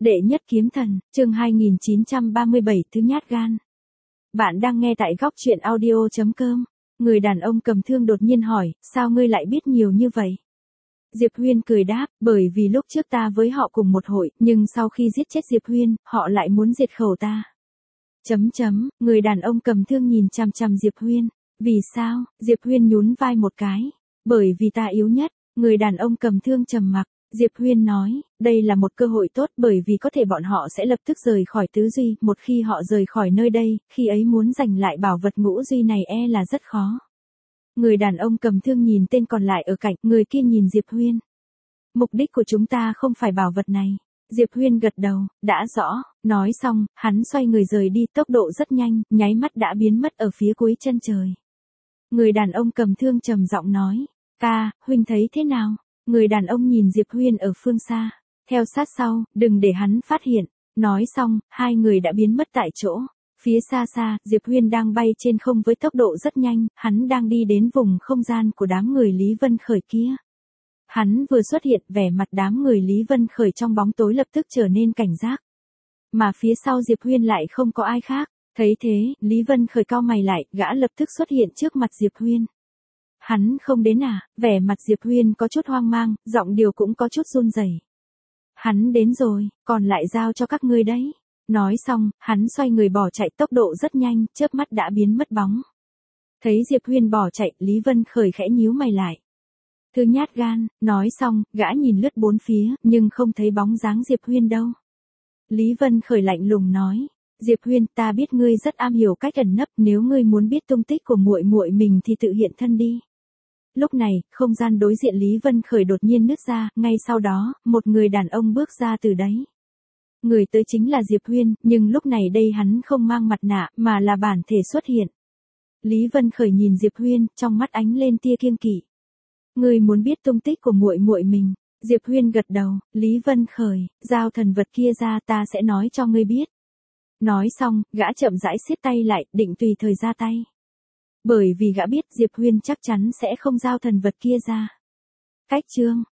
Đệ nhất kiếm thần, chương 2937 thứ nhát gan. Bạn đang nghe tại góc truyện audio.com. Người đàn ông cầm thương đột nhiên hỏi, sao ngươi lại biết nhiều như vậy? Diệp Huyên cười đáp, bởi vì lúc trước ta với họ cùng một hội, nhưng sau khi giết chết Diệp Huyên, họ lại muốn diệt khẩu ta. Người đàn ông cầm thương nhìn chằm chằm Diệp Huyên. Vì sao? Diệp Huyên nhún vai một cái. Bởi vì ta yếu nhất. Người đàn ông cầm thương trầm mặc. Diệp Huyên nói, đây là một cơ hội tốt bởi vì có thể bọn họ sẽ lập tức rời khỏi tứ duy, một khi họ rời khỏi nơi đây, khi ấy muốn giành lại bảo vật ngũ duy này là rất khó. Người đàn ông cầm thương nhìn tên còn lại ở cạnh, người kia nhìn Diệp Huyên. Mục đích của chúng ta không phải bảo vật này. Diệp Huyên gật đầu, đã rõ, nói xong, hắn xoay người rời đi tốc độ rất nhanh, nháy mắt đã biến mất ở phía cuối chân trời. Người đàn ông cầm thương trầm giọng nói, ca, huynh thấy thế nào? Người đàn ông nhìn Diệp Huyên ở phương xa, theo sát sau, đừng để hắn phát hiện. Nói xong, hai người đã biến mất tại chỗ. Phía xa xa, Diệp Huyên đang bay trên không với tốc độ rất nhanh, hắn đang đi đến vùng không gian của đám người Lý Vân Khởi kia. Hắn vừa xuất hiện, vẻ mặt đám người Lý Vân Khởi trong bóng tối lập tức trở nên cảnh giác. Mà phía sau Diệp Huyên lại không có ai khác. Thấy thế, Lý Vân Khởi cau mày lại, gã lập tức xuất hiện trước mặt Diệp Huyên. Hắn không đến à? Vẻ mặt Diệp Huyên có chút hoang mang, giọng điệu cũng có chút run rẩy. Hắn đến rồi, còn lại giao cho các ngươi đấy. Nói xong, hắn xoay người bỏ chạy tốc độ rất nhanh, chớp mắt đã biến mất bóng. Thấy Diệp Huyên bỏ chạy, Lý Vân Khởi khẽ nhíu mày lại. Thứ nhát gan, nói xong, gã nhìn lướt bốn phía, nhưng không thấy bóng dáng Diệp Huyên đâu. Lý Vân Khởi lạnh lùng nói. Diệp Huyên, ta biết ngươi rất am hiểu cách ẩn nấp, nếu ngươi muốn biết tung tích của muội muội mình thì tự hiện thân đi. Lúc này, không gian đối diện Lý Vân Khởi đột nhiên nứt ra, ngay sau đó, một người đàn ông bước ra từ đấy. Người tới chính là Diệp Huyên, nhưng lúc này đây hắn không mang mặt nạ, mà là bản thể xuất hiện. Lý Vân Khởi nhìn Diệp Huyên, trong mắt ánh lên tia kiêng kỵ. Ngươi muốn biết tung tích của muội muội mình? Diệp Huyên gật đầu, Lý Vân Khởi, giao thần vật kia ra ta sẽ nói cho ngươi biết. Nói xong, gã chậm rãi siết tay lại, định tùy thời ra tay. Bởi vì gã biết Diệp Huyên chắc chắn sẽ không giao thần vật kia ra. Cách chương